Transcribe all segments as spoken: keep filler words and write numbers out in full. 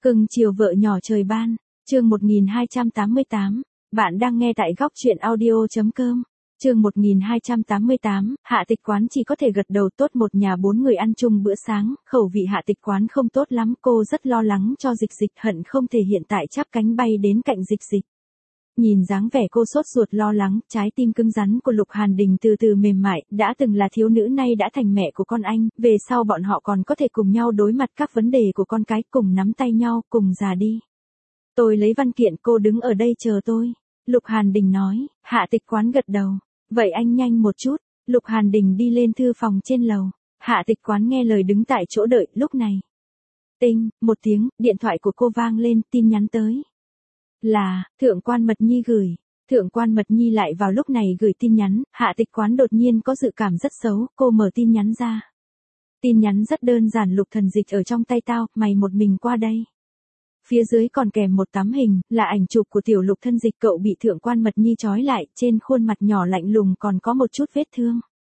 Cưng chiều vợ nhỏ trời ban, chương một nghìn hai trăm tám mươi tám, bạn đang nghe tại góc truyện audio.com. Chương một nghìn hai trăm tám mươi tám, Hạ Tịch Quán chỉ có thể gật đầu. Tốt, một nhà bốn người ăn chung bữa sáng, khẩu vị Hạ Tịch Quán không tốt lắm, cô rất lo lắng cho Dịch Dịch, hận không thể hiện tại chắp cánh bay đến cạnh Dịch Dịch. Nhìn dáng vẻ cô sốt ruột lo lắng, trái tim cứng rắn của Lục Hàn Đình từ từ mềm mại, đã từng là thiếu nữ nay đã thành mẹ của con anh, về sau bọn họ còn có thể cùng nhau đối mặt các vấn đề của con cái, cùng nắm tay nhau, cùng già đi. Tôi lấy văn kiện, cô đứng ở đây chờ tôi. Lục Hàn Đình nói. Hạ Tịch Quán gật đầu. Vậy anh nhanh một chút. Lục Hàn Đình đi lên thư phòng trên lầu. Hạ Tịch Quán nghe lời đứng tại chỗ đợi. Lúc này, tinh, một tiếng, điện thoại của cô vang lên, tin nhắn tới. Là, Thượng quan Mật Nhi gửi. Thượng quan Mật Nhi lại vào lúc này gửi tin nhắn. Hạ Tịch Quán đột nhiên có dự cảm rất xấu, cô mở tin nhắn ra. Tin nhắn rất đơn giản: Lục Thần Dịch ở trong tay tao, mày một mình qua đây. Phía dưới còn kèm một tấm hình, là ảnh chụp của tiểu Lục Thân Dịch, cậu bị Thượng quan Mật Nhi trói lại, trên khuôn mặt nhỏ lạnh lùng còn có một chút vết thương.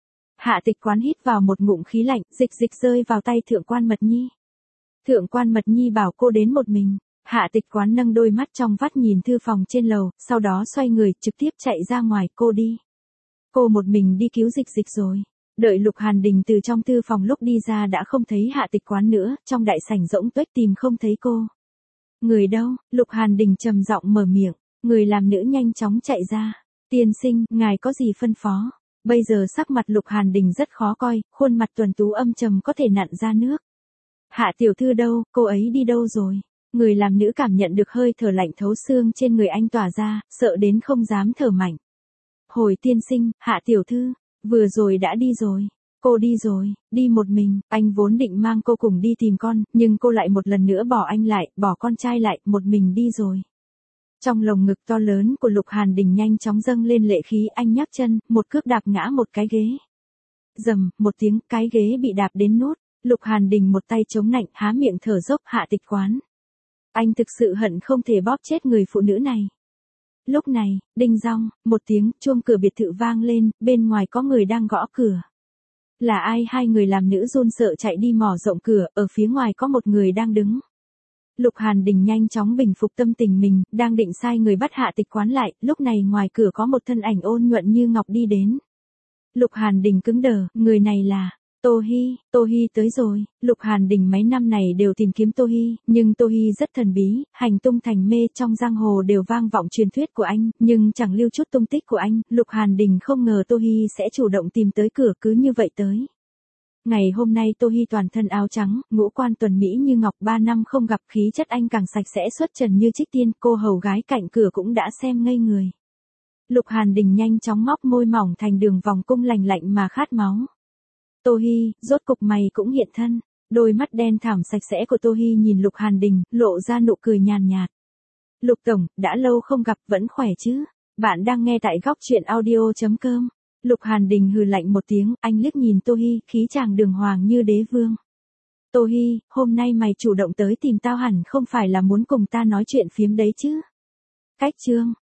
Hạ Tịch Quán hít vào một ngụm khí lạnh, Dịch Dịch rơi vào tay Thượng quan Mật Nhi. Thượng quan Mật Nhi bảo cô đến một mình. Hạ Tịch Quán nâng đôi mắt trong vắt nhìn thư phòng trên lầu, sau đó xoay người, trực tiếp chạy ra ngoài. Cô đi. Cô một mình đi cứu Dịch Dịch rồi. Đợi Lục Hàn Đình từ trong thư phòng lúc đi ra đã không thấy Hạ Tịch Quán nữa, trong đại sảnh rỗng tuếch tìm không thấy cô. Người đâu? Lục Hàn Đình trầm giọng mở miệng. Người làm nữ nhanh chóng chạy ra. Tiên sinh, ngài có gì phân phó? Bây giờ sắc mặt Lục Hàn Đình rất khó coi, khuôn mặt tuần tú âm trầm có thể nặn ra nước. Hạ tiểu thư đâu, cô ấy đi đâu rồi? Người làm nữ cảm nhận được hơi thở lạnh thấu xương trên người anh tỏa ra, sợ đến không dám thở mạnh. Hồi tiên sinh, Hạ tiểu thư, vừa rồi đã đi rồi. Cô đi rồi, đi một mình. Anh vốn định mang cô cùng đi tìm con, nhưng cô lại một lần nữa bỏ anh lại, bỏ con trai lại, một mình đi rồi. Trong lồng ngực to lớn của Lục Hàn Đình nhanh chóng dâng lên lệ khí, anh nhấc chân, một cước đạp ngã một cái ghế. Rầm, một tiếng, cái ghế bị đạp đến nốt. Lục Hàn Đình một tay chống nạnh, há miệng thở dốc. Hạ Tịch Quán. Anh thực sự hận không thể bóp chết người phụ nữ này. Lúc này, đinh dong, một tiếng, chuông cửa biệt thự vang lên, bên ngoài có người đang gõ cửa. Là ai? Hai người làm nữ run sợ chạy đi mở rộng cửa, ở phía ngoài có một người đang đứng. Lục Hàn Đình nhanh chóng bình phục tâm tình mình, đang định sai người bắt Hạ Tịch Quán lại, lúc này ngoài cửa có một thân ảnh ôn nhuận như ngọc đi đến. Lục Hàn Đình cứng đờ, người này là Tô Hi. Tô Hi tới rồi. Lục Hàn Đình mấy năm này đều tìm kiếm Tô Hi, nhưng Tô Hi rất thần bí, hành tung thành mê, trong giang hồ đều vang vọng truyền thuyết của anh, nhưng chẳng lưu chút tung tích của anh. Lục Hàn Đình không ngờ Tô Hi sẽ chủ động tìm tới cửa, cứ như vậy tới. Ngày hôm nay Tô Hi toàn thân áo trắng, ngũ quan tuần mỹ như ngọc, ba năm không gặp khí chất anh càng sạch sẽ xuất trần như trích tiên, cô hầu gái cạnh cửa cũng đã xem ngây người. Lục Hàn Đình nhanh chóng móc môi mỏng thành đường vòng cung lành lạnh mà khát máu. Tô Hi, rốt cục mày cũng hiện thân. Đôi mắt đen thẳm sạch sẽ của Tô Hi nhìn Lục Hàn Đình, lộ ra nụ cười nhàn nhạt. Lục tổng, đã lâu không gặp, vẫn khỏe chứ? Bạn đang nghe tại góc truyện audio.com. Lục Hàn Đình hừ lạnh một tiếng, anh liếc nhìn Tô Hi, khí chàng đường hoàng như đế vương. Tô Hi, hôm nay mày chủ động tới tìm tao hẳn không phải là muốn cùng ta nói chuyện phiếm đấy chứ? Cách chương.